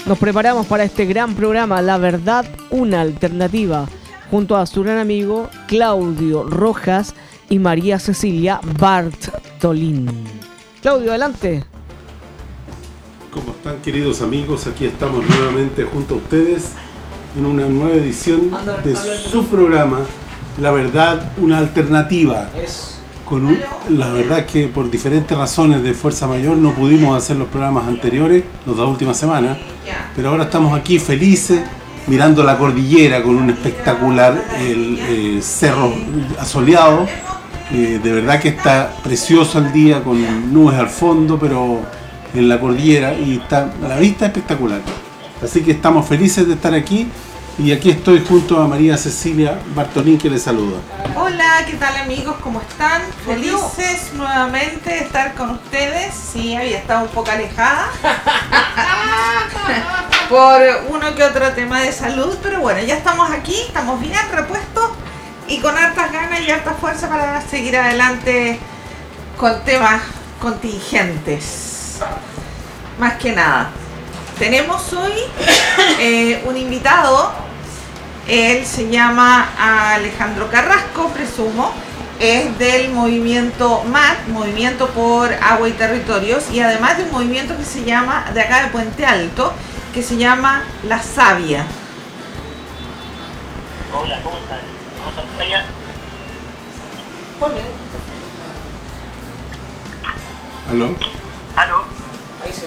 Nos preparamos para este gran programa, La Verdad, una alternativa, junto a su gran amigo Claudio Rojas y María Cecilia Bartolín. Claudio, adelante. ¿Cómo están, queridos amigos? Aquí estamos nuevamente junto a ustedes en una nueva edición de su programa, La Verdad, una alternativa. La verdad es que por diferentes razones de fuerza mayor no pudimos hacer los programas anteriores, los de la última semana, pero ahora estamos aquí felices, mirando la cordillera con un espectacular cerro asoleado. De verdad que está precioso el día, con nubes al fondo, pero en la cordillera, y está la vista espectacular. Así que estamos felices de estar aquí, y aquí estoy junto a María Cecilia Bartolín, que les saluda. Hola, ¿qué tal, amigos? ¿Cómo están? Felices nuevamente de estar con ustedes. Sí, había estado un poco alejada por uno que otro tema de salud, pero bueno, ya estamos aquí, estamos bien repuestos y con hartas ganas y harta fuerza para seguir adelante con temas contingentes. Más que nada, tenemos hoy un invitado. Él se llama Alejandro Carrasco, presumo. Es del movimiento MAT, Movimiento por Agua y Territorios, y además de un movimiento que se llama, de acá de Puente Alto, que se llama La Savia. Hola, ¿cómo están? ¿Cómo están allá? ¿Aló? ¿Aló? Ahí sí.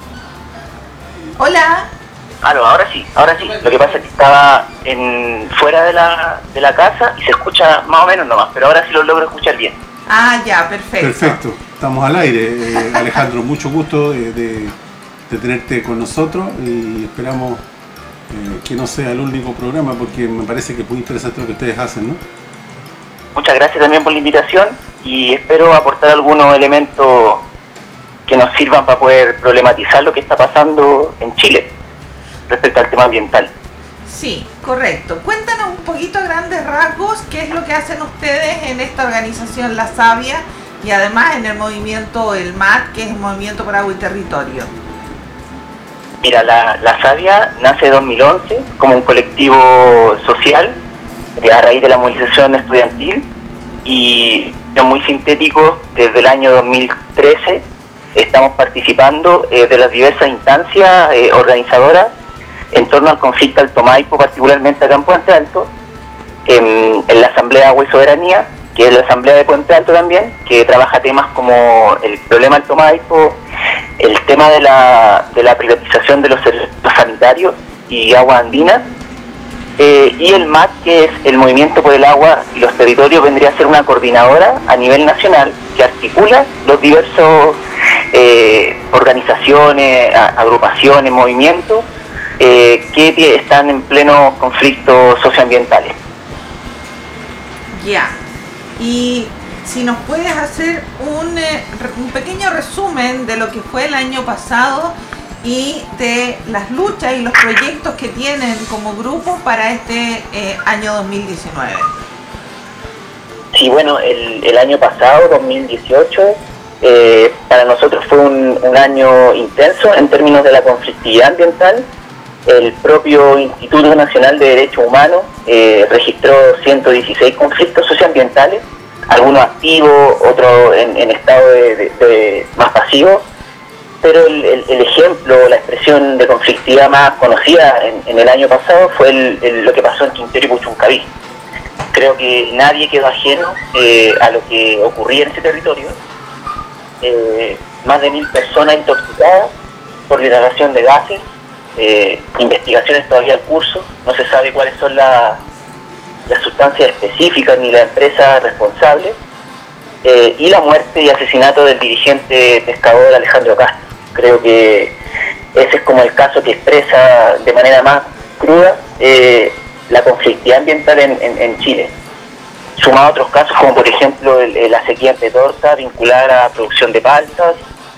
Hola. Aló, ahora sí. Lo que pasa es que estaba fuera de la casa y se escucha más o menos nomás, pero ahora sí lo logro escuchar bien. Ah, ya, perfecto. Perfecto, estamos al aire. Alejandro, mucho gusto de tenerte con nosotros, y esperamos que no sea el único programa, porque me parece que es muy interesante lo que ustedes hacen, ¿no? Muchas gracias también por la invitación y espero aportar algunos elementos que nos sirvan para poder problematizar lo que está pasando en Chile respecto al tema ambiental. Sí, correcto. Cuéntanos un poquito a grandes rasgos qué es lo que hacen ustedes en esta organización La Savia y además en el movimiento el MAT, que es el Movimiento por Agua y Territorio. Mira, la Savia nace en 2011 como un colectivo social a raíz de la movilización estudiantil, y muy sintético, desde el año 2013 estamos participando de las diversas instancias organizadoras en torno al conflicto Alto Maipo, particularmente acá en Puente Alto, en la Asamblea Agua y Soberanía, que es la Asamblea de Puente Alto también, que trabaja temas como el problema Alto Maipo, el tema de la privatización de los servicios sanitarios y agua andina, y el MAT, que es el Movimiento por el Agua y los Territorios, vendría a ser una coordinadora a nivel nacional que articula los diversos organizaciones, agrupaciones, movimientos que están en pleno conflictos socioambientales. Ya. Y si nos puedes hacer un pequeño resumen de lo que fue el año pasado y de las luchas y los proyectos que tienen como grupo para este año 2019. Sí, bueno, el año pasado, 2018, para nosotros fue un año intenso en términos de la conflictividad ambiental. El propio Instituto Nacional de Derechos Humanos registró 116 conflictos socioambientales, algunos activos, otros en estado de más pasivos, pero el ejemplo, la expresión de conflictividad más conocida en el año pasado fue lo que pasó en Quintero y Puchuncaví. Creo que nadie quedó ajeno a lo que ocurría en ese territorio. Más de 1000 personas intoxicadas por inhalación de gases, investigaciones todavía en curso, no se sabe cuáles son las sustancias específicas ni la empresa responsable, y la muerte y asesinato del dirigente pescador Alejandro Castro. Creo que ese es como el caso que expresa de manera más cruda la conflictividad ambiental en Chile, sumado a otros casos como por ejemplo la sequía en Petorca vinculada a la producción de paltas,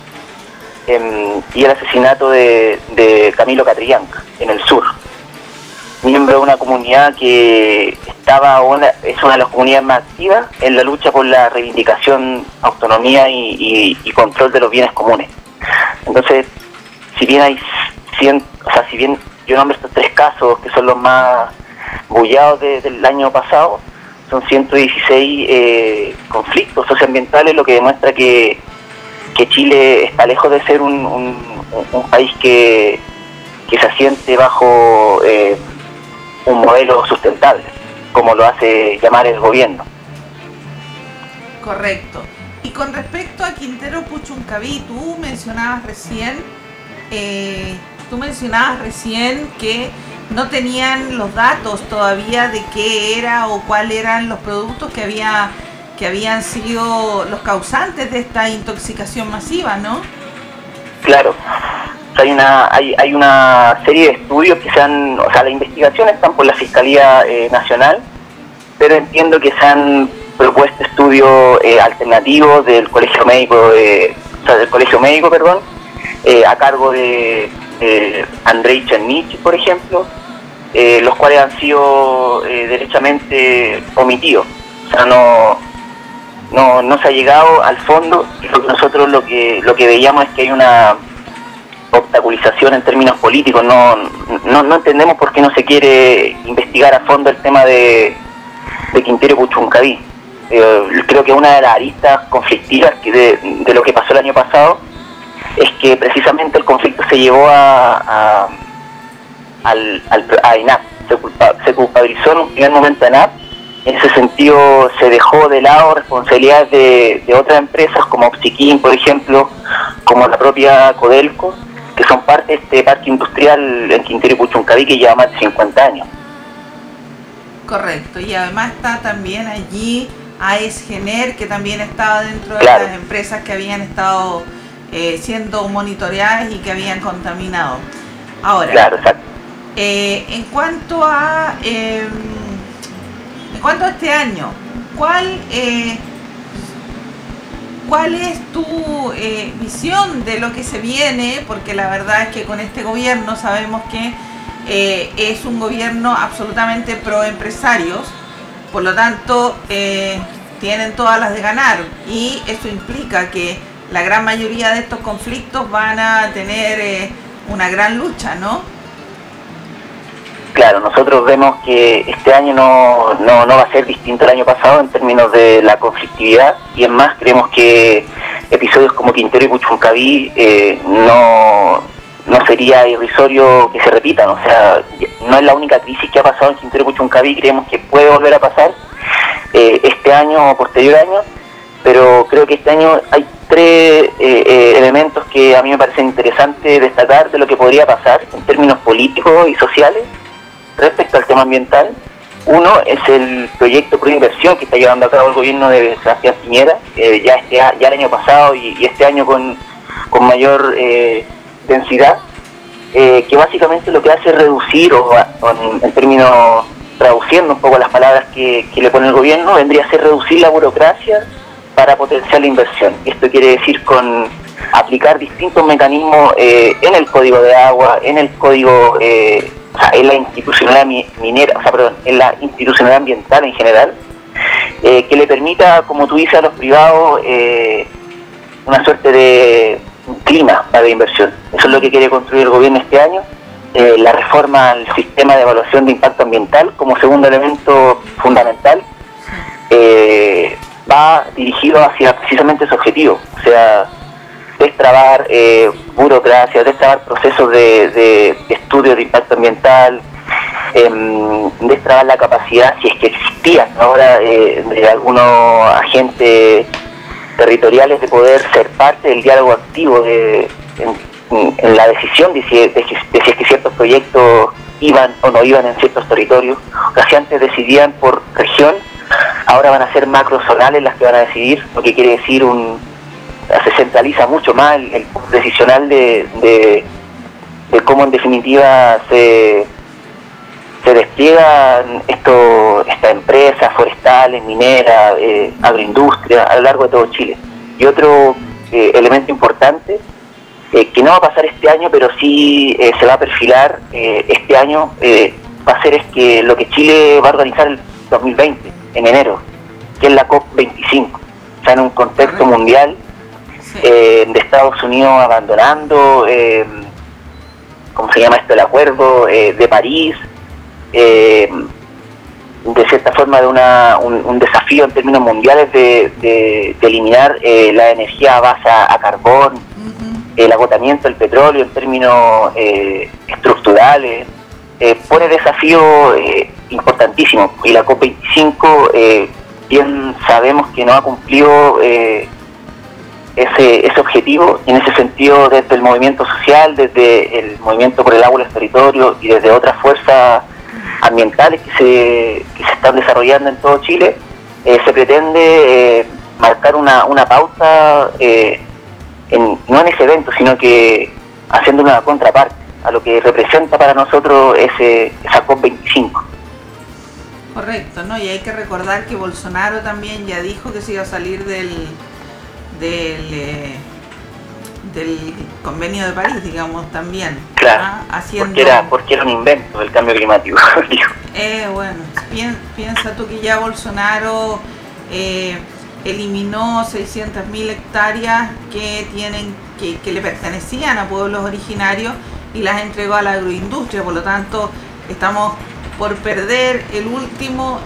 y el asesinato de Camilo Catrillanca en el sur, miembro de una comunidad que es una de las comunidades más activas en la lucha por la reivindicación, autonomía y control de los bienes comunes. Entonces, si bien hay o sea, si bien yo nombro estos 3 casos que son los más bullados del año pasado, son 116 conflictos socioambientales, lo que demuestra que Chile está lejos de ser un país que se asiente bajo un modelo sustentable, como lo hace llamar el gobierno. Correcto. Y con respecto a Quintero Puchuncaví, tú mencionabas recién que no tenían los datos todavía de qué era o cuáles eran los productos que habían sido los causantes de esta intoxicación masiva, ¿no? Claro. Hay una serie de estudios que las investigaciones están por la Fiscalía Nacional, pero entiendo que se han propuesto estudios alternativos del Colegio Médico, a cargo de Andrei Chernich, por ejemplo, los cuales han sido derechamente omitidos. O sea, no se ha llegado al fondo. Nosotros lo que veíamos es que hay una obstaculización en términos políticos. No entendemos por qué no se quiere investigar a fondo el tema de Quintero Puchuncaví. Creo que una de las aristas conflictivas de lo que pasó el año pasado es que precisamente el conflicto se llevó a INAP, se culpabilizó en un primer momento a INAP. En ese sentido se dejó de lado responsabilidades de otras empresas como Oxyquin, por ejemplo, como la propia Codelco, que son parte de este parque industrial en Quintero Puchuncaví que lleva más de 50 años. Correcto, y además está también allí AESGener, que también estaba dentro de Claro. las empresas que habían estado siendo monitoreadas y que habían contaminado. Ahora, Claro, exacto. en cuanto a este año, ¿cuál es tu visión de lo que se viene? Porque la verdad es que con este gobierno sabemos que es un gobierno absolutamente pro empresarios, por lo tanto tienen todas las de ganar, y eso implica que la gran mayoría de estos conflictos van a tener una gran lucha, ¿no? Claro, nosotros vemos que este año no va a ser distinto al año pasado en términos de la conflictividad, y es más, creemos que episodios como Quintero y Puchuncaví no sería irrisorio que se repitan. O sea, no es la única crisis que ha pasado en Quintero y Puchuncaví, creemos que puede volver a pasar este año o posterior año, pero creo que este año hay 3 elementos que a mí me parecen interesantes destacar de lo que podría pasar en términos políticos y sociales respecto al tema ambiental. Uno es el proyecto Proinversión que está llevando a cabo el gobierno de Sebastián Piñera, ya el año pasado y este año con mayor densidad, que básicamente lo que hace es reducir, en términos, traduciendo un poco las palabras que le pone el gobierno, vendría a ser reducir la burocracia para potenciar la inversión. Esto quiere decir con aplicar distintos mecanismos en el código de agua, en el código, en la institucionalidad en la institucionalidad ambiental en general, que le permita, como tú dices, a los privados una suerte de clima para la inversión. Eso es lo que quiere construir el gobierno este año. La reforma al sistema de evaluación de impacto ambiental como segundo elemento fundamental va dirigido hacia precisamente ese objetivo, o sea, destrabar burocracia, destrabar procesos de estudio de impacto ambiental, destrabar la capacidad, si es que existía ahora, de algunos agentes territoriales de poder ser parte del diálogo activo en la decisión de si es que ciertos proyectos iban o no iban en ciertos territorios. Casi antes decidían por región, ahora van a ser macrozonales las que van a decidir, lo que quiere decir se centraliza mucho más el punto decisional de cómo en definitiva se despliegan estas empresas forestales, mineras, agroindustria a lo largo de todo Chile. Y otro elemento importante que no va a pasar este año, pero sí se va a perfilar este año, va a ser es que lo que Chile va a organizar el 2020, en enero, que es la COP25, o sea, en un contexto mundial de Estados Unidos abandonando ¿cómo se llama esto? El acuerdo de París, de cierta forma de un desafío en términos mundiales de eliminar la energía a base a carbón, el agotamiento del petróleo en términos estructurales, pone desafío importantísimo, y la COP25 bien sabemos que no ha cumplido ese objetivo, y en ese sentido desde el movimiento social, desde el movimiento por el agua y los territorios y desde otras fuerzas ambientales que se están desarrollando en todo Chile, se pretende marcar una pauta no en ese evento, sino que haciendo una contraparte a lo que representa para nosotros esa COP25. Correcto, ¿no? Y hay que recordar que Bolsonaro también ya dijo que se iba a salir del convenio de París, digamos, también. Claro, haciendo... porque era un invento del cambio climático. Bueno, piensa tú que ya Bolsonaro eliminó 600.000 hectáreas que le pertenecían a pueblos originarios y las entregó a la agroindustria. Por lo tanto, estamos por perder el último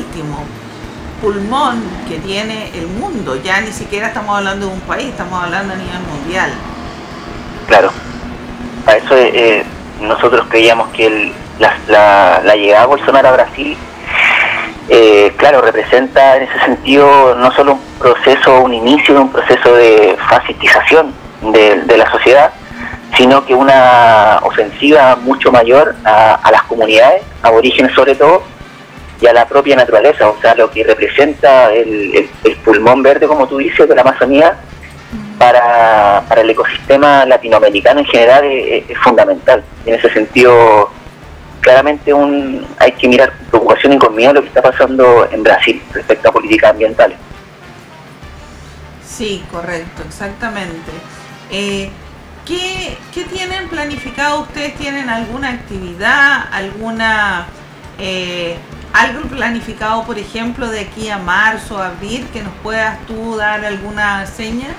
pulmón que tiene el mundo. Ya ni siquiera estamos hablando de un país, estamos hablando a nivel mundial. Claro, para eso nosotros creíamos que la llegada de Bolsonaro a Brasil, claro, representa en ese sentido no solo un inicio de un proceso de fascistización de la sociedad, sino que una ofensiva mucho mayor a las comunidades aborígenes sobre todo, y a la propia naturaleza, o sea, lo que representa el pulmón verde, como tú dices, de la Amazonía, para el ecosistema latinoamericano en general es fundamental. En ese sentido, claramente hay que mirar con preocupación y con miedo lo que está pasando en Brasil respecto a políticas ambientales. Sí, correcto, exactamente. ¿Qué tienen planificado? ¿Ustedes tienen alguna actividad, algo planificado, por ejemplo, de aquí a marzo, abril, que nos puedas tú dar alguna seña?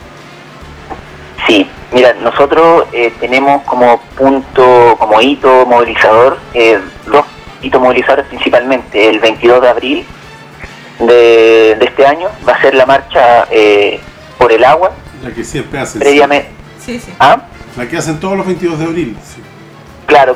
Sí, mira, nosotros tenemos como hito movilizador, dos hitos movilizadores principalmente. El 22 de abril de este año va a ser la marcha por el agua. La que siempre hacen. Previamente. Sí. ¿Ah? La que hacen todos los 22 de abril. Sí. Claro.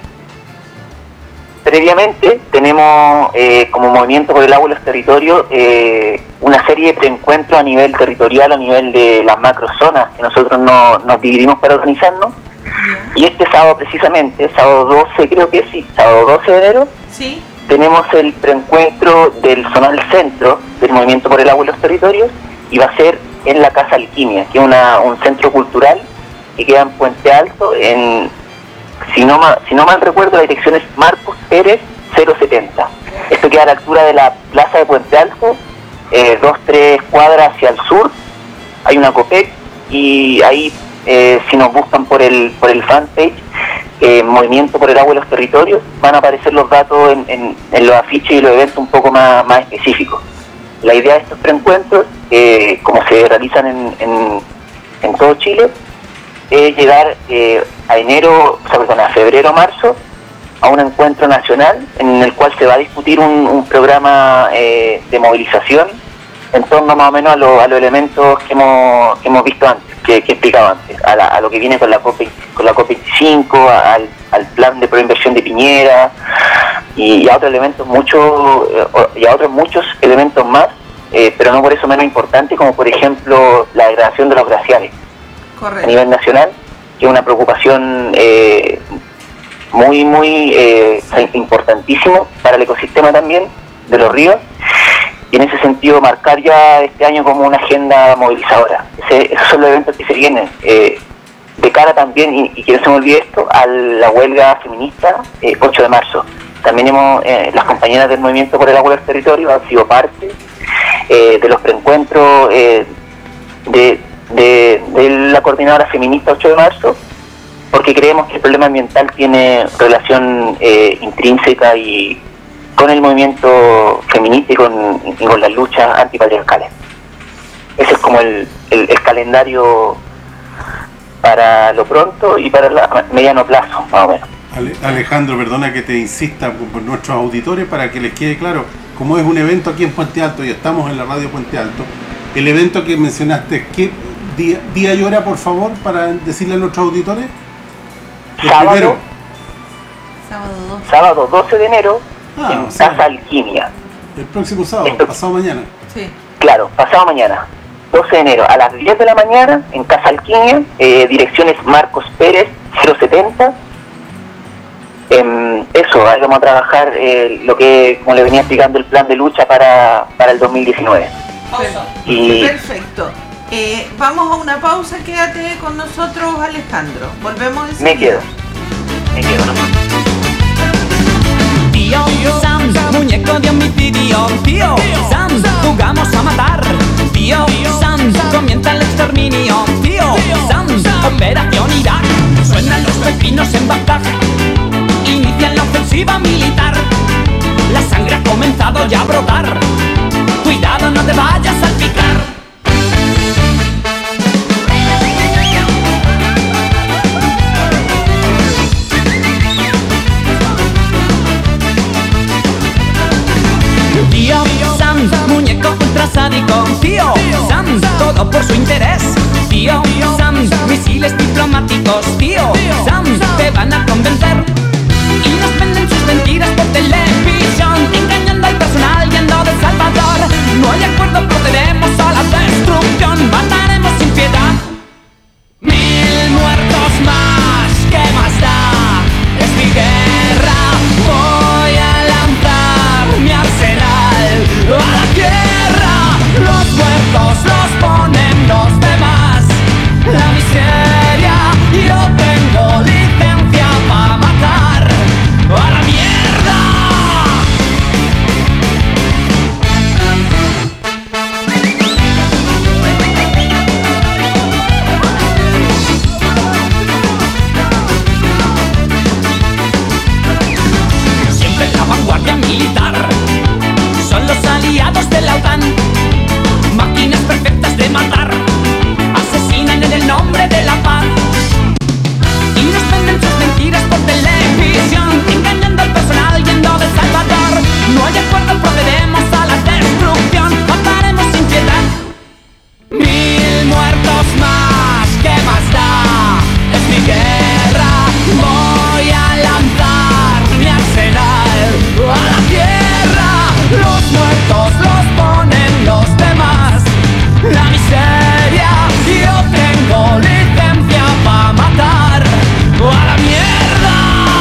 Previamente tenemos como Movimiento por el Agua y los Territorios una serie de preencuentros a nivel territorial, a nivel de las macrozonas que nosotros nos dividimos para organizarnos. Y este sábado precisamente, sábado 12 creo que sí, sábado 12 de enero, ¿sí? Tenemos el preencuentro del Zonal Centro del Movimiento por el Agua y los Territorios, y va a ser en la Casa Alquimia, que es un centro cultural que queda en Puente Alto, si no mal recuerdo, la dirección es Marcos Pérez 070. Esto queda a la altura de la plaza de Puente Alto, 2-3 cuadras hacia el sur. Hay una COPEC, y ahí si nos buscan por el fanpage Movimiento por el Agua y los Territorios, van a aparecer los datos en los afiches y los eventos un poco más específicos. La idea de estos preencuentros, como se realizan en todo Chile, es llegar a febrero o marzo, a un encuentro nacional en el cual se va a discutir un programa de movilización en torno más o menos a los elementos que hemos visto antes, que he explicado antes, a lo que viene con la COP25, al plan de proinversión de Piñera, y a otros elementos muchos elementos más, pero no por eso menos importantes, como por ejemplo la degradación de los glaciares. Correcto. A nivel nacional, que es una preocupación muy importantísimo para el ecosistema también de los ríos, y en ese sentido marcar ya este año como una agenda movilizadora. Esos son los eventos que se vienen, de cara también, y que no se me olvide esto, a la huelga feminista 8 de marzo. También las compañeras del Movimiento por el Agua y los Territorios han sido parte de los preencuentros de la coordinadora feminista 8 de marzo, porque creemos que el problema ambiental tiene relación intrínseca y con el movimiento feminista y con las luchas antipatriarcales. Ese es como el calendario para lo pronto y para el mediano plazo, más o menos. Alejandro, perdona que te insista por nuestros auditores para que les quede claro, como es un evento aquí en Puente Alto y estamos en la radio Puente Alto, el evento que mencionaste, ¿qué día y hora, por favor, para decirle a nuestros auditores? Sábado 12 de enero en Casa Alquimia. El próximo sábado, pasado mañana. Sí. Claro, pasado mañana. 12 de enero a las 10 de la mañana en Casa Alquimia, direcciones Marcos Pérez 070. Eso, ahí vamos a trabajar lo que, como le venía explicando, el plan de lucha para el 2019. Perfecto. Vamos a una pausa, quédate con nosotros, Alejandro. Volvemos enseguida. Me quedo nomás. Tío Sam, muñeco de homicidio. Tío Sam, jugamos a matar. Tío Sam, comienza el exterminio. Tío Sam, operación Irak. Suenan los pepinos en Bagdad. Inician la ofensiva militar. La sangre ha comenzado ya a brotar. Cuidado, no te vayas a salpicar. Tío Sam, muñeco ultra sádico. Tío Sam, todo por su interés. Tío Sam, misiles diplomáticos. Tío Sam, te van a convencer. Y nos venden sus mentiras por televisión, engañando al personal yendo de Salvador. No hay acuerdo, procedemos a la destrucción. Mataremos sin piedad. 1000 muertos más, ¿qué más da? Es mi guerra, voy a lanzar mi arsenal a la tierra. Los muertos los ponen los demás. La miseria, yo tengo licencia para matar. ¡A la mierda! Siempre la vanguardia militar son los aliados de la OTAN. Máquinas perfectas de matar, asesinan en el nombre de la paz. Y nos venden sus mentiras por televisión, engañando al personal yendo de Salvador. No hay acuerdo, procedemos a la destrucción. Mataremos sin piedad. 1000 muertos más, ¿qué más da? Es mi guerra, voy a lanzar mi arsenal a la tierra. Los muertos los ponen los demás. La miseria, yo tengo licencia para matar. ¡A la mierda!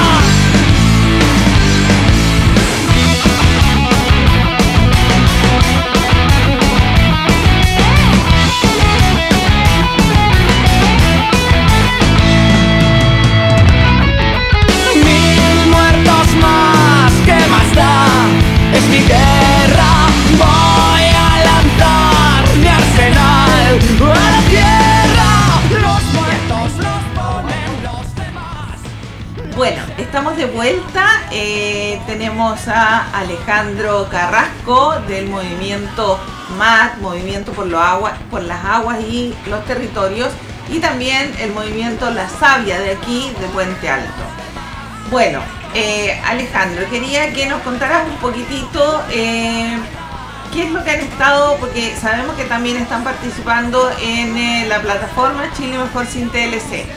Mil muertos más, ¿qué más da? Es mi guerra, voy a lanzar mi arsenal a la tierra. Los muertos los ponen los demás. Bueno, estamos de vuelta. Tenemos a Alejandro Carrasco del movimiento MAT, Movimiento por las Aguas y los Territorios, y también el movimiento La Savia de aquí, de Puente Alto. Bueno, Alejandro, quería que nos contaras un poquitito qué es lo que han estado, porque sabemos que también están participando en la plataforma Chile Mejor Sin TLC.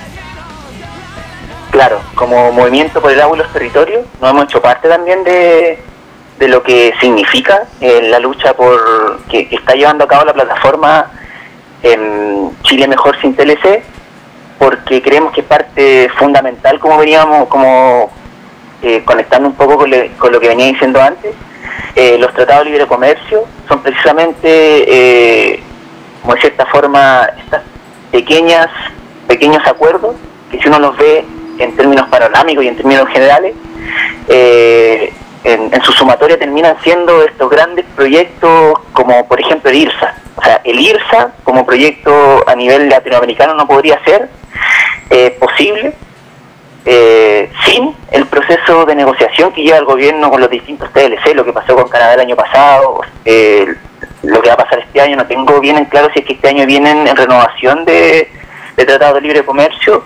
Claro, como Movimiento por el Agua y los Territorios, nos hemos hecho parte también de lo que significa la lucha por que está llevando a cabo la plataforma Chile Mejor Sin TLC, porque creemos que es parte fundamental, como veníamos, conectando un poco con lo que venía diciendo antes. Los tratados de libre comercio son precisamente, como de cierta forma, estas pequeños acuerdos que, si uno los ve en términos panorámicos y en términos generales, en su sumatoria terminan siendo estos grandes proyectos, como por ejemplo el IRSA. O sea, el IRSA como proyecto a nivel latinoamericano no podría ser posible sin el proceso de negociación que lleva el gobierno con los distintos TLC, lo que pasó con Canadá el año pasado, lo que va a pasar este año. No tengo bien en claro si es que este año vienen en renovación de de tratado de libre comercio,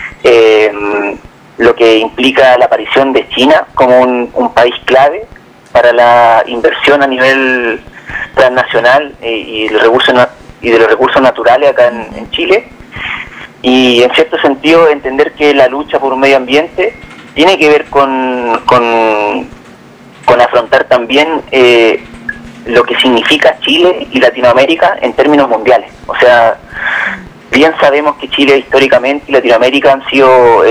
lo que implica la aparición de China como un país clave para la inversión a nivel transnacional y de los recursos naturales acá en Chile. Y en cierto sentido entender que la lucha por un medio ambiente tiene que ver con afrontar también lo que significa Chile y Latinoamérica en términos mundiales. O sea, bien sabemos que Chile históricamente y Latinoamérica han sido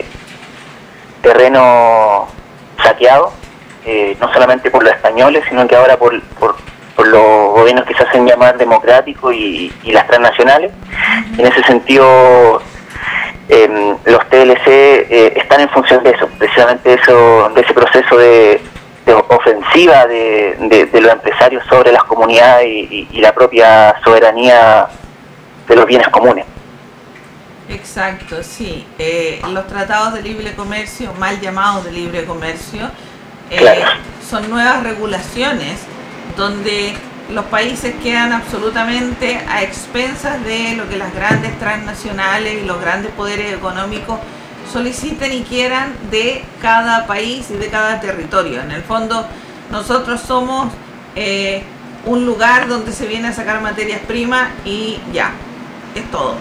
terreno saqueado, no solamente por los españoles, sino que ahora por los gobiernos que se hacen llamar democráticos y las transnacionales. En ese sentido, los TLC están en función de eso, precisamente de ese proceso de ofensiva de los empresarios sobre las comunidades y la propia soberanía de los bienes comunes. Exacto, sí. Los tratados de libre comercio, mal llamados de libre comercio, Claro. son nuevas regulaciones donde los países quedan absolutamente a expensas de lo que las grandes transnacionales y los grandes poderes económicos soliciten y quieran de cada país y de cada territorio. En el fondo, nosotros somos un lugar donde se viene a sacar materias primas y ya, es todo.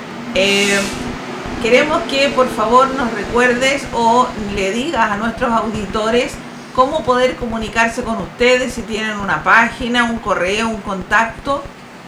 Queremos que por favor nos recuerdes o le digas a nuestros auditores cómo poder comunicarse con ustedes, si tienen una página, un correo, un contacto.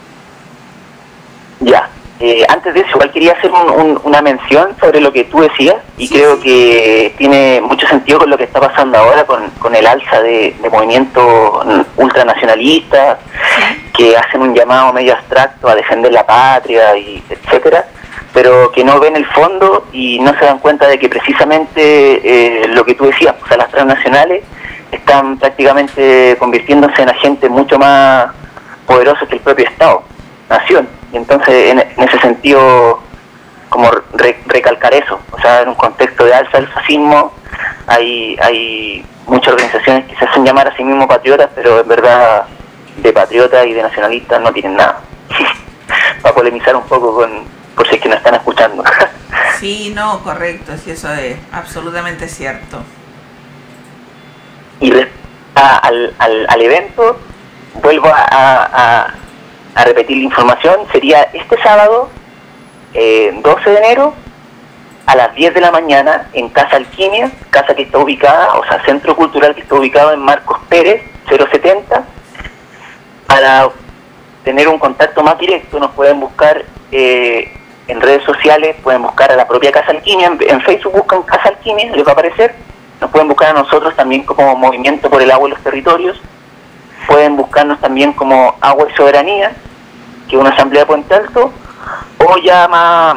Ya, antes de eso, igual quería hacer una mención sobre lo que tú decías, y Sí, creo sí. que tiene mucho sentido con lo que está pasando ahora con el alza de movimientos ultranacionalistas Sí. que hacen un llamado medio abstracto a defender la patria, y etcétera, pero que no ven el fondo y no se dan cuenta de que precisamente lo que tú decías, o sea, las transnacionales están prácticamente convirtiéndose en agentes mucho más poderosos que el propio Estado, nación. Y entonces, en ese sentido, como recalcar eso, o sea, en un contexto de alza del fascismo, hay muchas organizaciones que se hacen llamar a sí mismos patriotas, pero en verdad de patriotas y de nacionalistas no tienen nada. Para polemizar un poco por si es que no están escuchando. Sí, no, correcto, sí, eso es absolutamente cierto. Y al evento, vuelvo a repetir la información, sería este sábado, 12 de enero, a las 10 de la mañana, en Casa Alquimia, casa que está ubicada, o sea, centro cultural que está ubicado en Marcos Pérez, 070. Para tener un contacto más directo, nos pueden buscar en redes sociales, pueden buscar a la propia Casa Alquimia, en Facebook buscan Casa Alquimia, les va a aparecer. Nos pueden buscar a nosotros también como Movimiento por el Agua y los Territorios. Pueden buscarnos también como Agua y Soberanía, que es una asamblea de Puente Alto, o ya más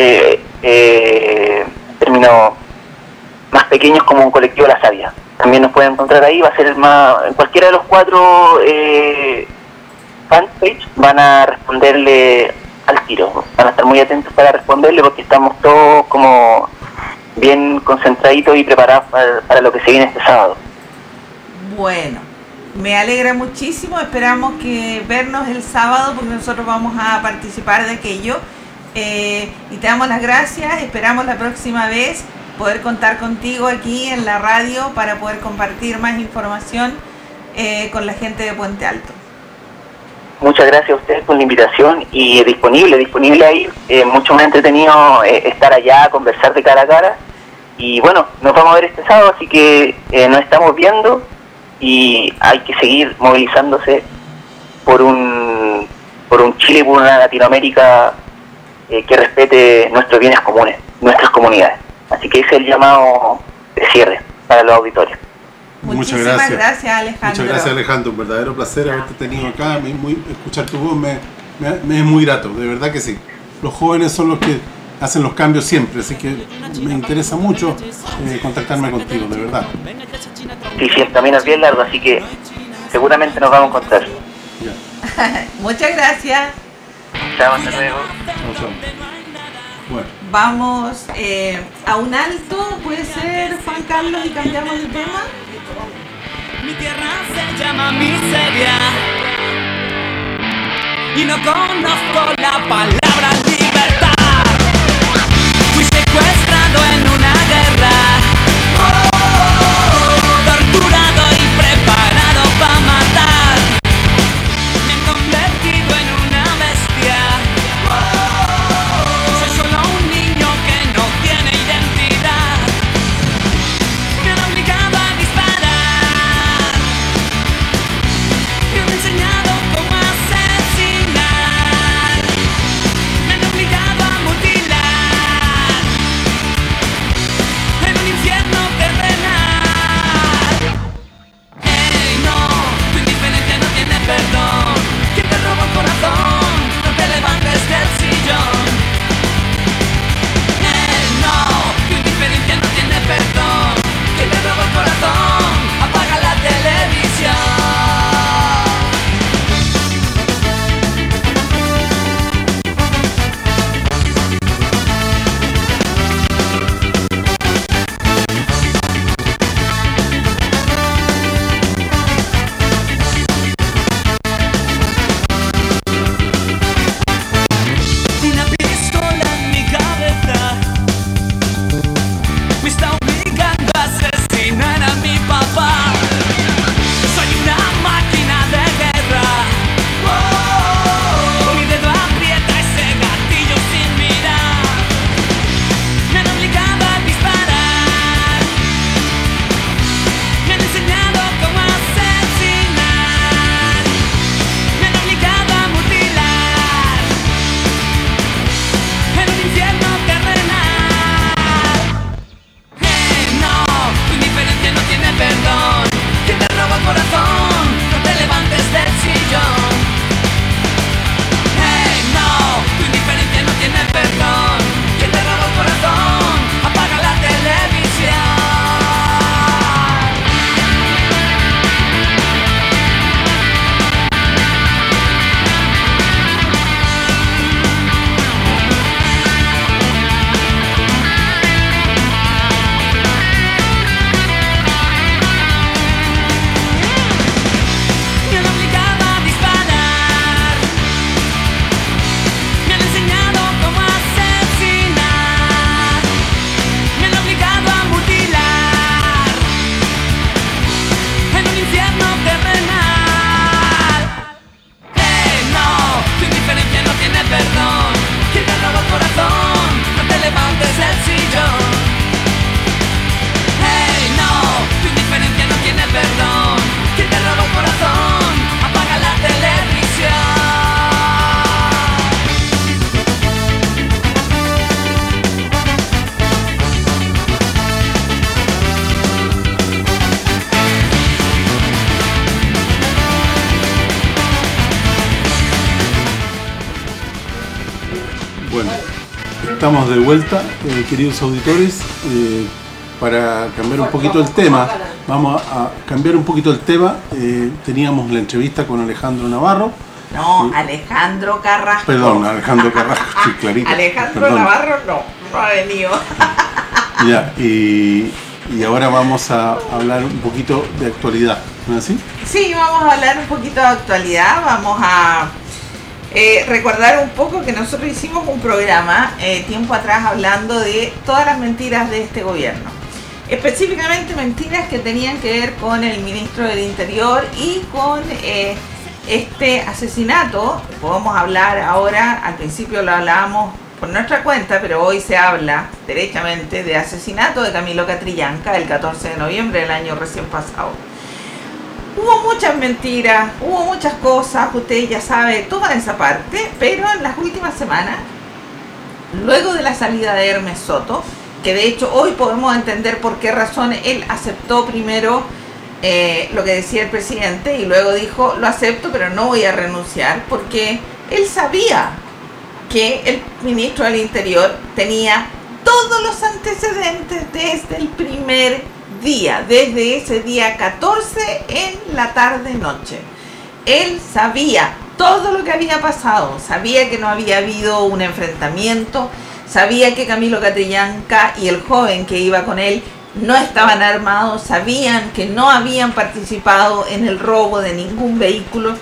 términos más pequeños como un colectivo La Sabia. También nos pueden encontrar ahí, va a ser en cualquiera de los 4 fanpage, van a responderle al tiro, van a estar muy atentos para responderle, porque estamos todos como bien concentraditos y preparados para lo que se viene este sábado. Bueno, me alegra muchísimo, esperamos que vernos el sábado porque nosotros vamos a participar de aquello, y te damos las gracias, esperamos la próxima vez poder contar contigo aquí en la radio para poder compartir más información con la gente de Puente Alto. Muchas gracias a ustedes por la invitación, y disponible ahí, mucho más entretenido estar allá, conversar de cara a cara, y bueno, nos vamos a ver este sábado, así que nos estamos viendo, y hay que seguir movilizándose por un Chile, por una Latinoamérica que respete nuestros bienes comunes, nuestras comunidades. Así que ese es el llamado de cierre para los auditorios. Muchísimas gracias, Alejandro. Muchas gracias, Alejandro. Un verdadero placer haberte tenido acá. Escuchar tu voz me es muy grato, de verdad que sí. Los jóvenes son los que hacen los cambios siempre, así que me interesa mucho contactarme contigo, de verdad. Sí, el camino es bien largo, así que seguramente nos vamos a encontrar. Ya. Muchas gracias. Chao, hasta luego. Chao, chao. Bueno, Vamos a un alto, puede ser, Juan Carlos, y cambiamos de tema. Mi tierra se llama miseria y no conozco la palabra libertad. Bueno, estamos de vuelta, queridos auditores, para cambiar un poquito el tema. Vamos a cambiar un poquito el tema. Teníamos la entrevista con Alejandro Navarro. No, Alejandro Carrasco. Perdón, Alejandro Carrasco, sí, clarito. Alejandro perdón. Navarro no ha venido. Ya, y ahora vamos a hablar un poquito de actualidad, ¿no es así? Sí, vamos a hablar un poquito de actualidad, vamos a recordar un poco que nosotros hicimos un programa tiempo atrás hablando de todas las mentiras de este gobierno. Específicamente mentiras que tenían que ver con el ministro del Interior y con este asesinato. Podemos hablar ahora, al principio lo hablábamos por nuestra cuenta, pero hoy se habla derechamente de asesinato de Camilo Catrillanca el 14 de noviembre del año recién pasado. Hubo muchas mentiras, hubo muchas cosas, usted ya sabe toda esa parte, pero en las últimas semanas, luego de la salida de Hermes Soto, que de hecho hoy podemos entender por qué razón él aceptó primero lo que decía el presidente y luego dijo, lo acepto pero no voy a renunciar, porque él sabía que el ministro del Interior tenía todos los antecedentes desde el primer día, desde ese día 14 en la tarde-noche. Él sabía todo lo que había pasado, sabía que no había habido un enfrentamiento, sabía que Camilo Catrillanca y el joven que iba con él no estaban armados, sabían que no habían participado en el robo de ningún vehículo.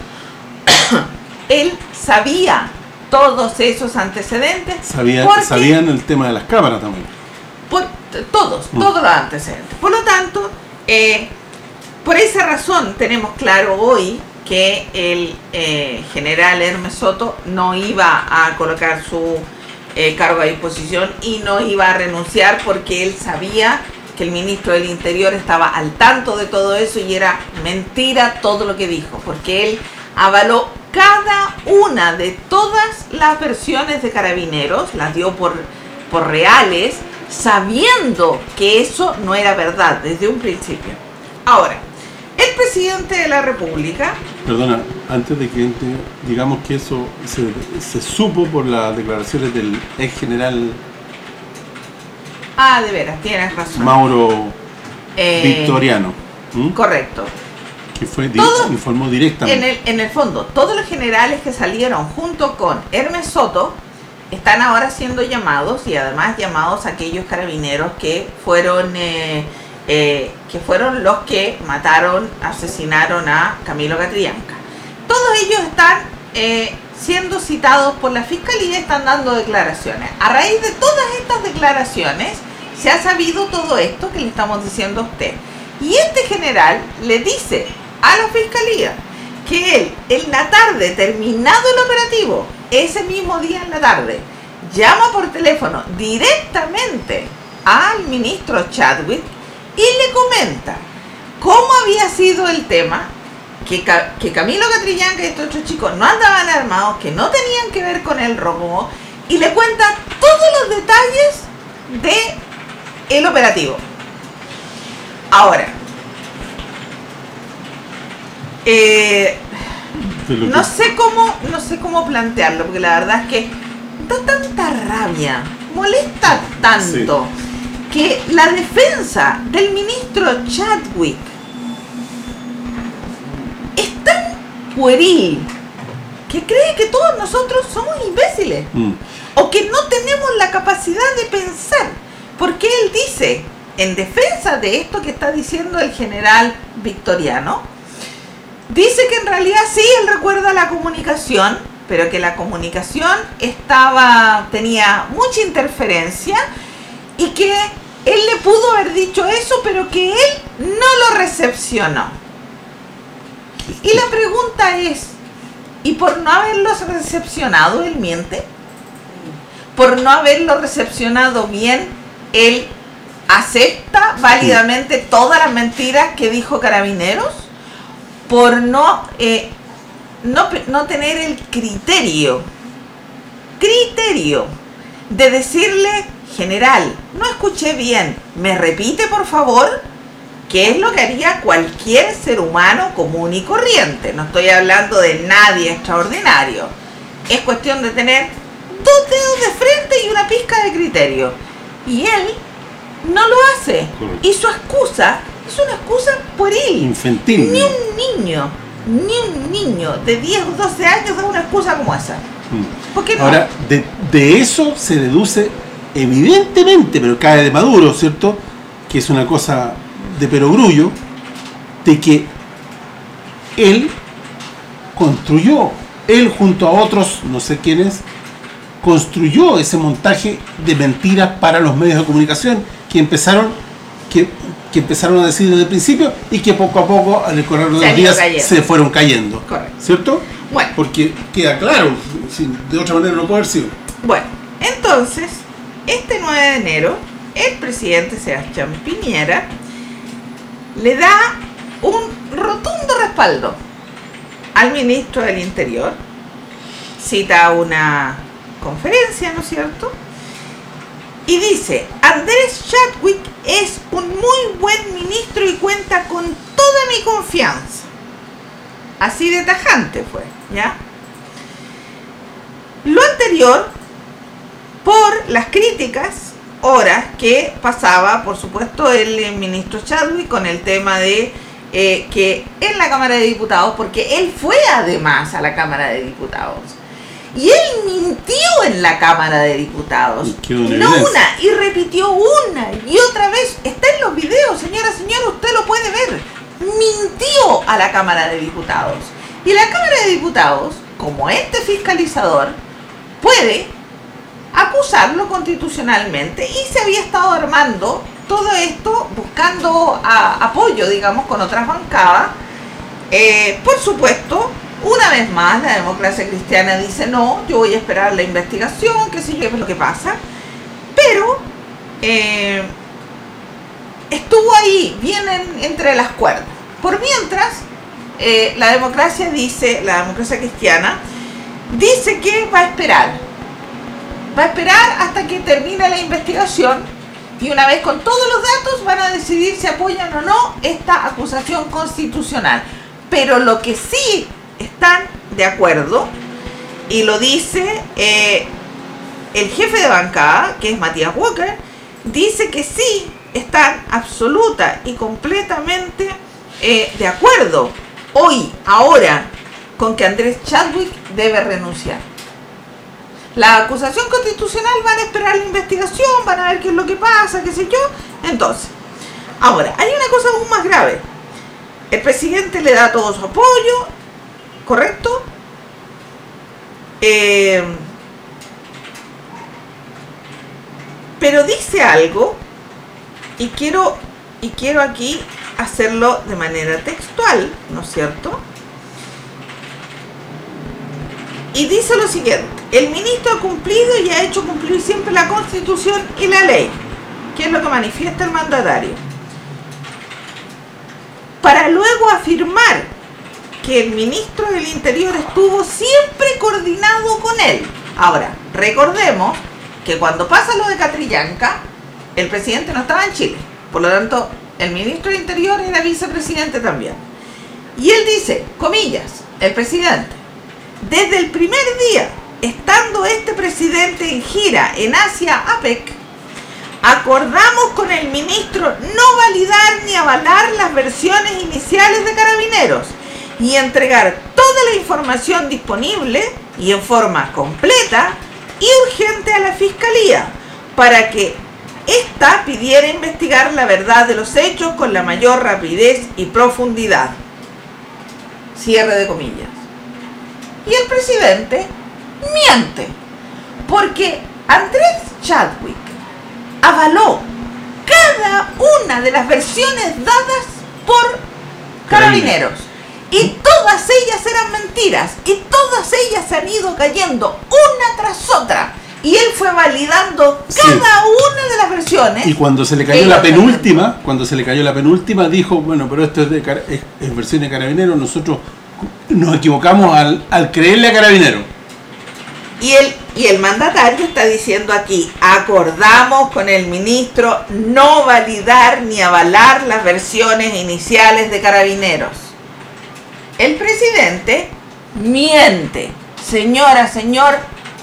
Él sabía todos esos antecedentes. Sabían el tema de las cámaras también. Todos los antecedentes. Por lo tanto, por esa razón tenemos claro hoy que el general Hermes Soto no iba a colocar su cargo a disposición y no iba a renunciar, porque él sabía que el ministro del Interior estaba al tanto de todo eso y era mentira todo lo que dijo, porque él avaló cada una de todas las versiones de Carabineros, las dio por reales, sabiendo que eso no era verdad desde un principio. Ahora, el presidente de la República... Perdona, antes de que digamos que eso se supo por las declaraciones del ex general... Ah, de veras, tienes razón. Mauro Victoriano. Correcto. Que informó directamente. En el fondo, todos los generales que salieron junto con Hermes Soto están ahora siendo llamados, y además llamados a aquellos carabineros que fueron los que asesinaron a Camilo Catrillanca. Todos ellos están siendo citados por la Fiscalía, están dando declaraciones. A raíz de todas estas declaraciones se ha sabido todo esto que le estamos diciendo a usted. Y este general le dice a la Fiscalía que él, en la tarde, terminado el operativo, ese mismo día en la tarde, llama por teléfono directamente al ministro Chadwick y le comenta cómo había sido el tema, que Camilo Catrillanca y estos otros chicos no andaban armados, que no tenían que ver con el robo, y le cuenta todos los detalles del operativo. Ahora, no sé cómo plantearlo, porque la verdad es que da tanta rabia, molesta tanto, sí, que la defensa del ministro Chadwick es tan pueril que cree que todos nosotros somos imbéciles o que no tenemos la capacidad de pensar, porque él dice, en defensa de esto que está diciendo el general Victoriano, dice que en realidad sí, él recuerda la comunicación, pero que la comunicación tenía mucha interferencia y que él le pudo haber dicho eso, pero que él no lo recepcionó. Y la pregunta es, ¿y por no haberlo recepcionado él miente? ¿Por no haberlo recepcionado bien, él acepta válidamente todas las mentiras que dijo Carabineros? Por no tener el criterio de decirle, general, no escuché bien, ¿me repite por favor? ¿Qué es lo que haría cualquier ser humano común y corriente? No estoy hablando de nadie extraordinario. Es cuestión de tener dedos de frente y una pizca de criterio. Y él no lo hace. Correcto. Y su excusa es una excusa pueril. Infantil. Ni un niño de 10 o 12 años da una excusa como esa. ¿Por qué no? Ahora, de eso se deduce evidentemente, pero cae de Maduro, ¿cierto? Que es una cosa de perogrullo, de que él construyó, él junto a otros, no sé quiénes, construyó ese montaje de mentiras para los medios de comunicación que empezaron a decir desde el principio y que poco a poco, al correr de los días, se fueron cayendo. Correcto. ¿Cierto? Bueno. Porque queda claro, de otra manera no puede haber sido. Bueno, entonces, este 9 de enero, el presidente Sebastián Piñera le da un rotundo respaldo al ministro del Interior, cita una conferencia, ¿no es cierto? Y dice: Andrés Chadwick es un muy buen ministro y cuenta con toda mi confianza. Así de tajante fue, ¿ya? Lo anterior, por las críticas, horas que pasaba, por supuesto, el ministro Chadwick con el tema de que en la Cámara de Diputados, porque él fue además a la Cámara de Diputados, y él mintió en la Cámara de Diputados, no una, y repitió una y otra vez, está en los videos, señora, usted lo puede ver, mintió a la Cámara de Diputados, y la Cámara de Diputados, como ente fiscalizador, puede acusarlo constitucionalmente, y se había estado armando todo esto buscando apoyo, digamos, con otras bancadas. Por supuesto, una vez más la democracia cristiana dice: no, yo voy a esperar la investigación, qué sé yo, qué es lo que pasa, pero estuvo ahí, bien entre las cuerdas. Por mientras, la democracia cristiana dice que va a esperar hasta que termine la investigación, y una vez con todos los datos van a decidir si apoyan o no esta acusación constitucional. Pero lo que sí están de acuerdo, y lo dice el jefe de bancada, que es Matías Walker, dice que sí están absoluta y completamente de acuerdo ahora, con que Andrés Chadwick debe renunciar. La acusación constitucional van a esperar la investigación, van a ver qué es lo que pasa, qué sé yo. Entonces, ahora, hay una cosa aún más grave. El presidente le da todo su apoyo, ¿correcto? Pero dice algo, y quiero aquí hacerlo de manera textual, ¿no es cierto? Y dice lo siguiente: el ministro ha cumplido y ha hecho cumplir siempre la Constitución y la ley, que es lo que manifiesta el mandatario, para luego afirmar que el ministro del Interior estuvo siempre coordinado con él. Ahora, recordemos que cuando pasa lo de Catrillanca, el presidente no estaba en Chile, por lo tanto, el ministro del Interior era vicepresidente también. Y él dice, comillas, el presidente: desde el primer día, estando este presidente en gira en Asia APEC, acordamos con el ministro no validar ni avalar las versiones iniciales de Carabineros y entregar toda la información disponible y en forma completa y urgente a la Fiscalía para que ésta pidiera investigar la verdad de los hechos con la mayor rapidez y profundidad. Cierre de comillas. Y el presidente miente, porque Andrés Chadwick avaló cada una de las versiones dadas por Carabineros, y todas ellas eran mentiras, y todas ellas se han ido cayendo una tras otra, y él fue validando cada una de las versiones. Y cuando se le cayó la penúltima, dijo: bueno, pero esto es versión de Carabineros, nosotros nos equivocamos al creerle a Carabineros. Y el mandatario está diciendo aquí: acordamos con el ministro no validar ni avalar las versiones iniciales de Carabineros. El presidente miente. Señora, señor,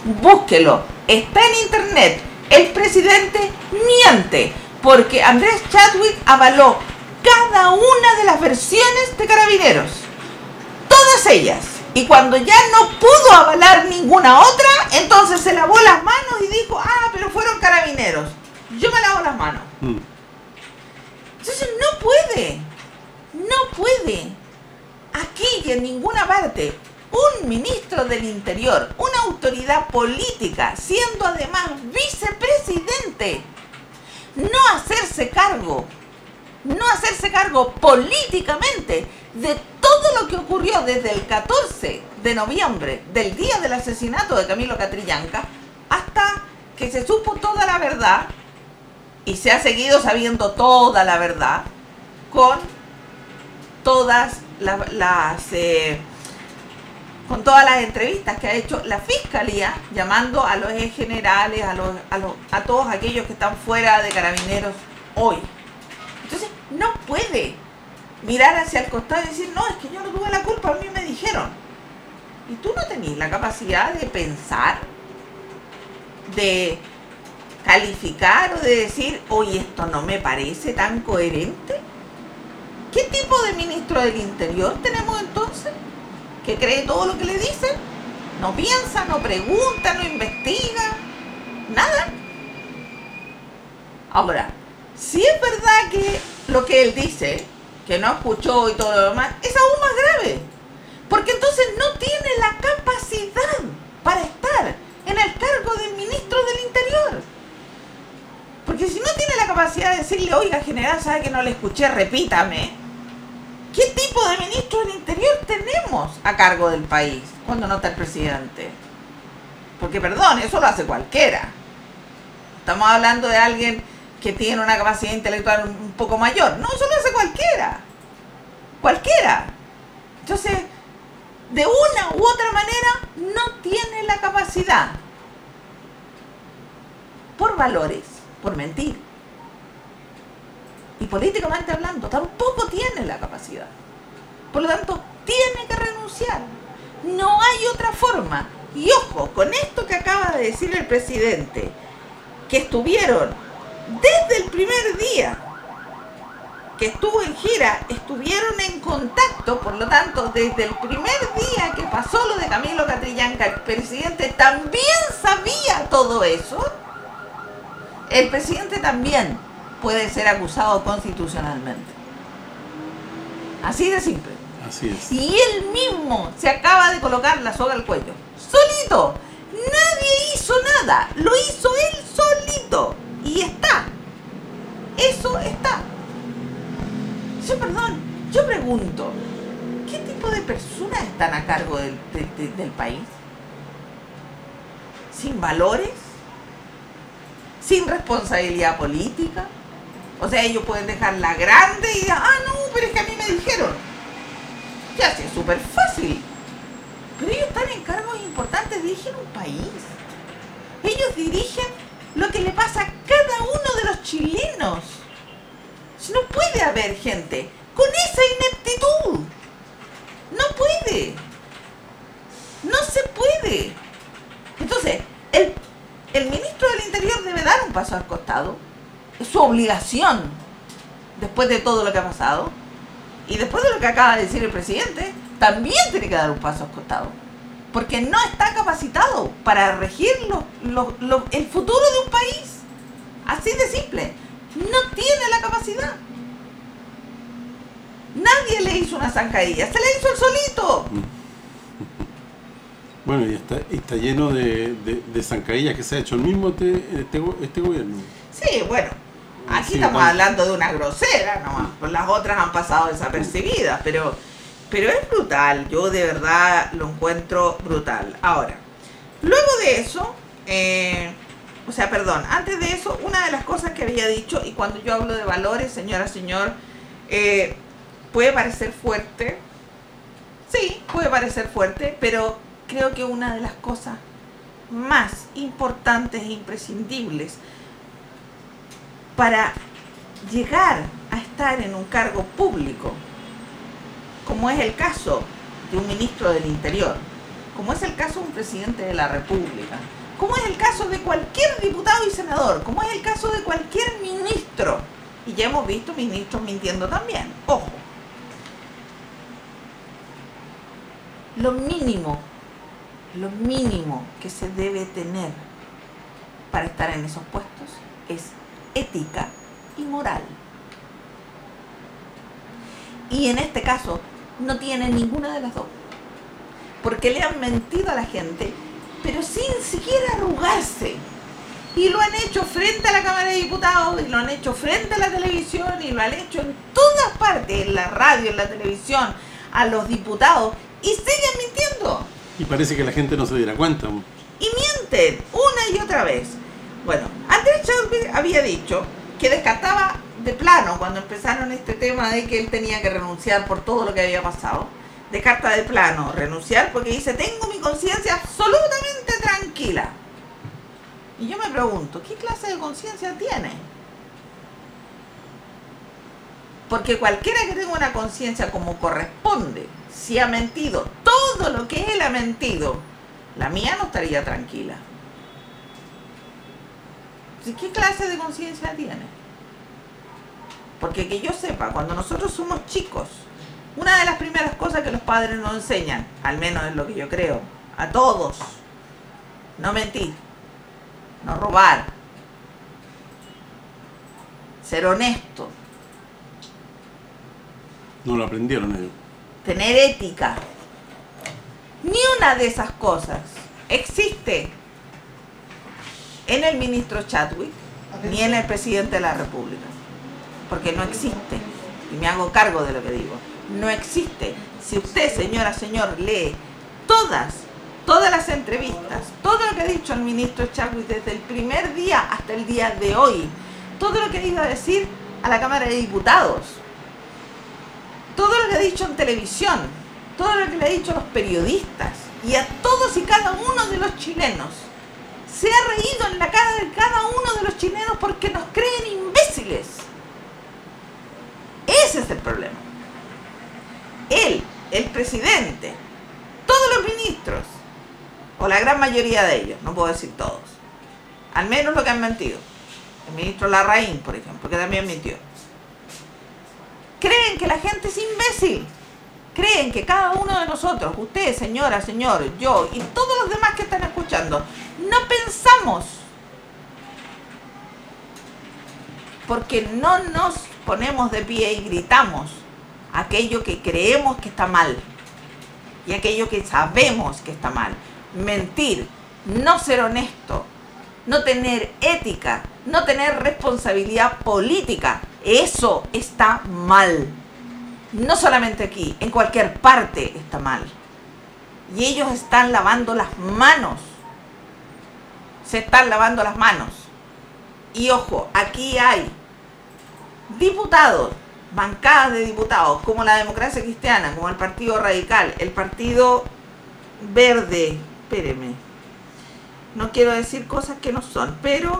búsquelo, está en internet. El presidente miente, porque Andrés Chadwick avaló cada una de las versiones de Carabineros, todas ellas. Y cuando ya no pudo avalar ninguna otra, entonces se lavó las manos y dijo, pero fueron Carabineros. Yo me lavo las manos. Entonces no puede, aquí y en ninguna parte, un ministro del Interior, una autoridad política, siendo además vicepresidente, no hacerse cargo políticamente de todo lo que ocurrió desde el 14 de noviembre, del día del asesinato de Camilo Catrillanca, hasta que se supo toda la verdad, y se ha seguido sabiendo toda la verdad, con todas las entrevistas que ha hecho la Fiscalía, llamando a los ex generales, a todos aquellos que están fuera de Carabineros hoy. Entonces, no puede mirar hacia el costado y decir, no, es que yo no tuve la culpa, a mí me dijeron. Y tú no tenés la capacidad de pensar, de calificar o de decir, oye, esto no me parece tan coherente. ¿Qué tipo de ministro del Interior tenemos entonces? ¿Que cree todo lo que le dicen? No piensa, no pregunta, no investiga, nada. Ahora, si es verdad que lo que él dice, que no escuchó y todo lo demás, es aún más grave. Porque entonces no tiene la capacidad para estar en el cargo de ministro del Interior. Porque si no tiene la capacidad de decirle, oiga, general, sabe que no le escuché, repítame. ¿Qué tipo de ministro del Interior tenemos a cargo del país cuando no está el presidente? Porque, perdón, eso lo hace cualquiera. Estamos hablando de alguien que tiene una capacidad intelectual un poco mayor. No, eso lo hace cualquiera. Cualquiera. Entonces, de una u otra manera, no tiene la capacidad. Por valores, por mentir. Y políticamente hablando, tampoco tiene la capacidad. Por lo tanto, tiene que renunciar. No hay otra forma. Y ojo, con esto que acaba de decir el presidente, que estuvieron desde el primer día que estuvo en gira, estuvieron en contacto, por lo tanto, desde el primer día que pasó lo de Camilo Catrillanca, el presidente también sabía todo eso. El presidente también puede ser acusado constitucionalmente. Así de simple. Así es. Y él mismo se acaba de colocar la soga al cuello. Solito. Nadie hizo nada. Lo hizo él solito. Y está. Eso está. Yo pregunto, ¿qué tipo de personas están a cargo del país? ¿Sin valores? ¿Sin responsabilidad política? O sea, ellos pueden dejarla grande y no, pero es que a mí me dijeron. Ya, sí, es súper fácil. Pero ellos están en cargos importantes, dirigen un país. Ellos dirigen lo que le pasa a cada uno de los chilenos. No puede haber gente con esa ineptitud. No puede. No se puede. Entonces, el ministro del Interior debe dar un paso al costado. Es su obligación, después de todo lo que ha pasado. Y después de lo que acaba de decir el presidente, también tiene que dar un paso al costado. Porque no está capacitado para regir el futuro de un país. Así de simple. No tiene la capacidad. Nadie le hizo una zancadilla, se la hizo él solito. Bueno, y está lleno de zancadillas que se ha hecho el mismo este gobierno. Sí, bueno, aquí estamos hablando de una grosera nomás, pues las otras han pasado desapercibidas, pero es brutal, yo de verdad lo encuentro brutal. Ahora, luego de eso, antes de eso, una de las cosas que había dicho, y cuando yo hablo de valores, señora, señor, puede parecer fuerte, sí, puede parecer fuerte, pero creo que una de las cosas más importantes e imprescindibles para llegar a estar en un cargo público, como es el caso de un ministro del Interior, como es el caso de un presidente de la República, como es el caso de cualquier diputado y senador, como es el caso de cualquier ministro. Y ya hemos visto ministros mintiendo también. Ojo. Lo mínimo que se debe tener para estar en esos puestos es ética y moral. Y en este caso no tiene ninguna de las dos. Porque le han mentido a la gente, pero sin siquiera arrugarse. Y lo han hecho frente a la Cámara de Diputados, y lo han hecho frente a la televisión, y lo han hecho en todas partes, en la radio, en la televisión, a los diputados, y siguen mintiendo. Y parece que la gente no se diera cuenta. Y mienten una y otra vez. Bueno, Andrés Chadwick había dicho que descartaba de plano, cuando empezaron este tema de que él tenía que renunciar por todo lo que había pasado, descarta de plano renunciar porque dice, tengo mi conciencia absolutamente tranquila. Y yo me pregunto, ¿qué clase de conciencia tiene? Porque cualquiera que tenga una conciencia como corresponde, si ha mentido todo lo que él ha mentido, la mía no estaría tranquila. ¿Qué clase de conciencia tiene? Porque que yo sepa, cuando nosotros somos chicos, una de las primeras cosas que los padres nos enseñan, al menos es lo que yo creo, a todos, no mentir, no robar, ser honesto. No lo aprendieron ellos. Tener ética. Ni una de esas cosas existe en el ministro Chadwick ni en el presidente de la República. Porque no existe. Y me hago cargo de lo que digo. No existe. Si usted, señora, señor, lee todas las entrevistas, todo lo que ha dicho el ministro Chadwick desde el primer día hasta el día de hoy, todo lo que ha ido a decir a la Cámara de Diputados, todo lo que ha dicho en televisión, todo lo que le ha dicho a los periodistas y a todos y cada uno de los chilenos, se ha reído en la cara de cada uno de los chilenos porque nos creen imbéciles. Ese es el problema. Él, el presidente, todos los ministros, o la gran mayoría de ellos, no puedo decir todos, al menos lo que han mentido, el ministro Larraín, por ejemplo, que también mintió, creen que la gente es imbécil, creen que cada uno de nosotros, usted, señora, señor, yo y todos los demás que están escuchando, no pensamos, porque no nos ponemos de pie y gritamos aquello que creemos que está mal y aquello que sabemos que está mal. Mentir, no ser honesto, no tener ética, no tener responsabilidad política, eso está mal. No solamente aquí, en cualquier parte está mal. Y ellos están lavando las manos. Se están lavando las manos. Y ojo, aquí hay diputados, bancadas de diputados, como la Democracia Cristiana, como el Partido Radical, el Partido Verde, espéreme, no quiero decir cosas que no son, pero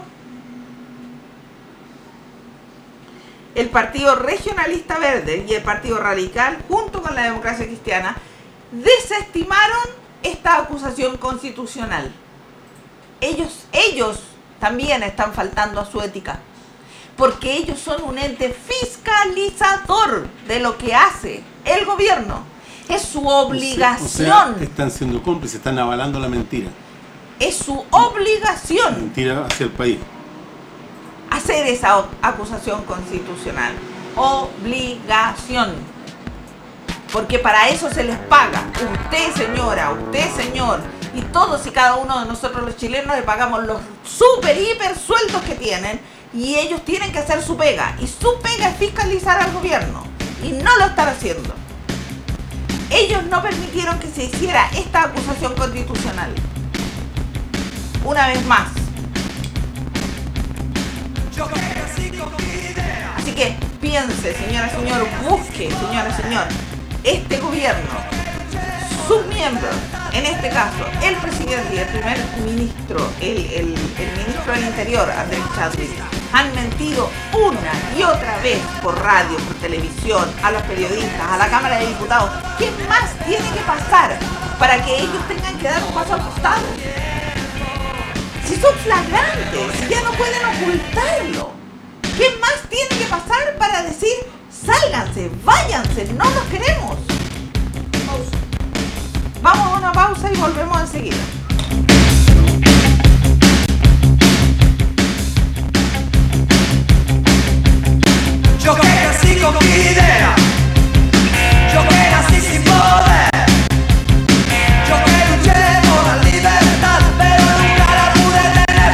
el Partido Regionalista Verde y el Partido Radical, junto con la Democracia Cristiana, desestimaron esta acusación constitucional. Ellos también están faltando a su ética, porque ellos son un ente fiscalizador de lo que hace el gobierno. Es su obligación. O sea, están siendo cómplices, están avalando la mentira. Es su obligación. Mentira hacia el país. Hacer esa acusación constitucional. Obligación. Porque para eso se les paga. Usted, señora, usted, señor, y todos y cada uno de nosotros los chilenos le pagamos los super hiper sueldos que tienen, y ellos tienen que hacer su pega. Y su pega es fiscalizar al gobierno. Y no lo están haciendo. Ellos no permitieron que se hiciera esta acusación constitucional. Una vez más. Así que piense, señora, señor, busque, señora, señor, este gobierno, sus miembros, en este caso, el presidente y el primer ministro, el ministro del Interior, Andrés Chadwick, han mentido una y otra vez por radio, por televisión, a los periodistas, a la Cámara de Diputados. ¿Qué más tiene que pasar para que ellos tengan que dar un paso al costado? Si son flagrantes, si ya no pueden ocultarlo. ¿Qué más tiene que pasar para decir, sálganse, váyanse, no los queremos? Vamos a una pausa y volvemos enseguida. Yo que nací con mi idea, yo que nací sin poder, yo que luché por la libertad, pero nunca la pude tener.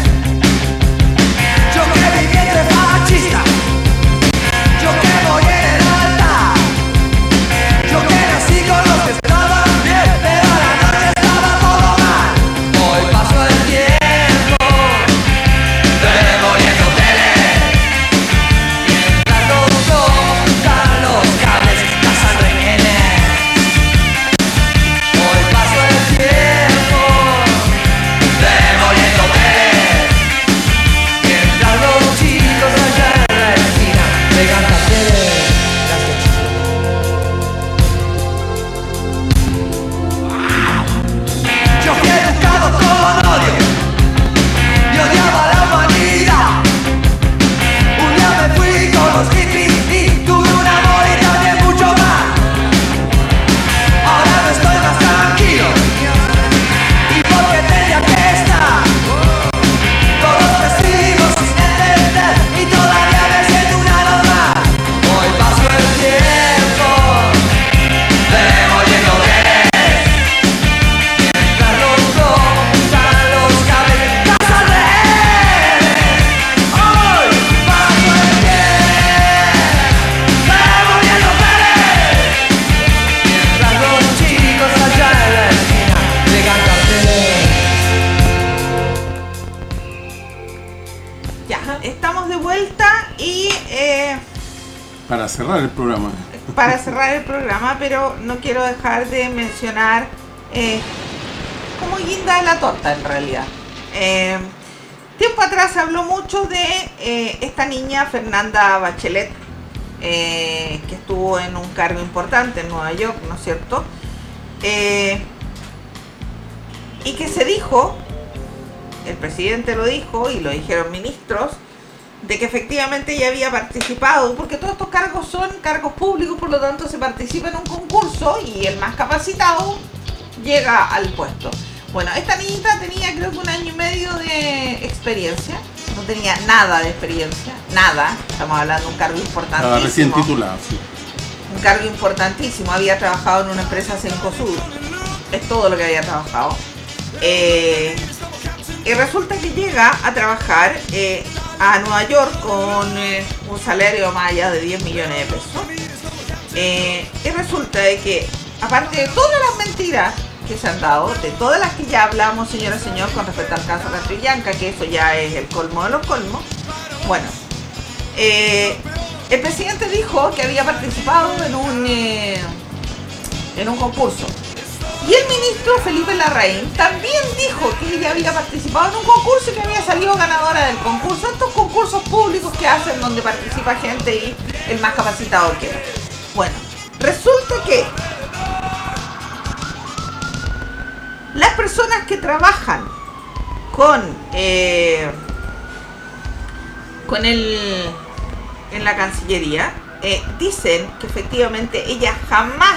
Yo que viví entre fascistas, yo que voy en el altar, yo que nací con los que estaban bien, pero a la noche estaba todo mal. Hoy paso el tiempo, demoliendo hoteles. Los cables, cazan rehenes. Hoy paso el tiempo demoliendo hoteles, mientras los chicos allá en la esquina pegan carteles. Yo fui educado con odio y odiaba la humanidad. Un día me fui con los hippies y tuve un amor y también mucho más. Ahora no estoy más tranquilo, y porque tenía que estar. Todos me sigo sin entender y todavía me siento una normal. Hoy paso el tiempo demoliendo hoteles, mientras los cortan los cables, cazan rehenes. Hoy paso el tiempo demoliendo hoteles, mientras los chicos allá en la esquina pegan carteles. Ya, estamos de vuelta y Para cerrar el programa. para cerrar el programa, pero no quiero dejar de mencionar como guinda de la torta en realidad. Tiempo atrás se habló mucho de esta niña Fernanda Bachelet, que estuvo en un cargo importante en Nueva York, ¿no es cierto? Y que se dijo, el presidente lo dijo y lo dijeron ministros, de que efectivamente ella había participado, porque todos estos cargos son cargos públicos, por lo tanto se participa en un concurso y el más capacitado llega al puesto. Bueno, esta niñita tenía creo que 1 año y medio de experiencia, no tenía nada de experiencia, nada, estamos hablando de un cargo importantísimo. Recién titulado, sí. Un cargo importantísimo, había trabajado en una empresa Cencosud, es todo lo que había trabajado. Y resulta que llega a trabajar a Nueva York con un salario más allá de 10 millones de pesos. Y resulta de que, aparte de todas las mentiras que se han dado, de todas las que ya hablamos, señora, señor, con respecto al caso Catrillanca, que eso ya es el colmo de los colmos, bueno, el presidente dijo que había participado en un concurso. Y el ministro Felipe Larraín también dijo que ella había participado en un concurso y que había salido ganadora del concurso. Estos concursos públicos que hacen donde participa gente y el más capacitado queda. Bueno, resulta que las personas que trabajan en la Cancillería dicen que efectivamente ella jamás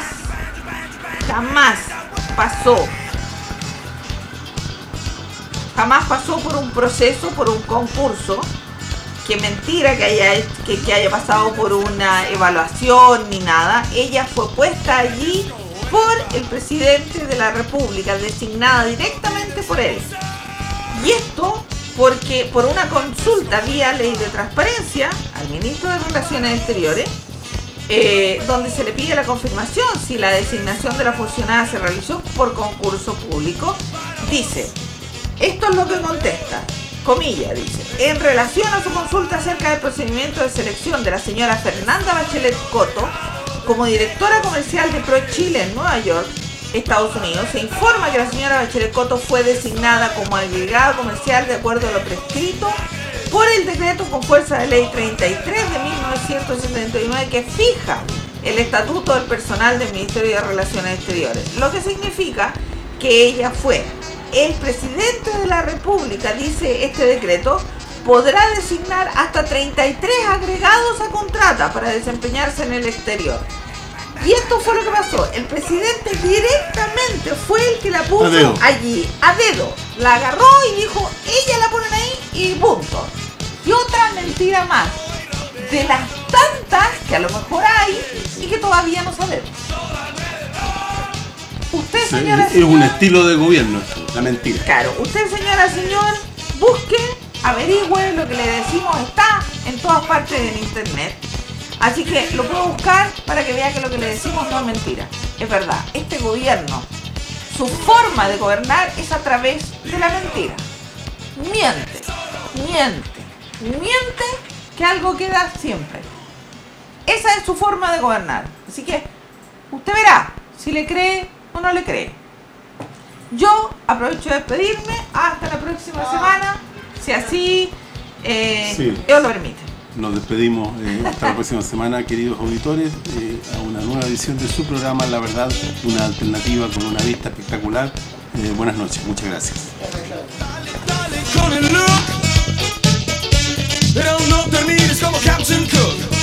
pasó por un proceso, por un concurso, que mentira que haya pasado por una evaluación ni nada. Ella fue puesta allí por el presidente de la República, designada directamente por él. Y esto porque por una consulta vía ley de transparencia al ministro de Relaciones Exteriores, donde se le pide la confirmación si la designación de la funcionaria se realizó por concurso público, dice, esto es lo que contesta, comilla, dice, en relación a su consulta acerca del procedimiento de selección de la señora Fernanda Bachelet Coto como directora comercial de ProChile en Nueva York, Estados Unidos, se informa que la señora Bachelet Coto fue designada como agregada comercial de acuerdo a lo prescrito por el decreto con fuerza de ley 33 de 1979 que fija el estatuto del personal del Ministerio de Relaciones Exteriores, lo que significa que ella fue el presidente de la República, dice este decreto, podrá designar hasta 33 agregados a contrata para desempeñarse en el exterior. Y esto fue lo que pasó. El presidente directamente fue el que la puso allí, a dedo. La agarró y dijo, ella la ponen ahí y punto. Y otra mentira más, de las tantas que a lo mejor hay y que todavía no sabemos. Usted, señora, es un estilo de gobierno esto, la mentira. Claro, usted, señora, señor, busque, averigüe, lo que le decimos está en todas partes del internet. Así que lo puedo buscar para que vea que lo que le decimos no es mentira. Es verdad, este gobierno, su forma de gobernar es a través de la mentira. Miente, que algo queda siempre. Esa es su forma de gobernar. Así que usted verá si le cree o no le cree. Yo aprovecho de despedirme hasta la próxima semana, si así Dios lo permite. Nos despedimos hasta la próxima semana, queridos auditores, a una nueva edición de su programa La Verdad, una alternativa con una vista espectacular. Buenas noches, muchas gracias. Pero no termines como Captain Cook.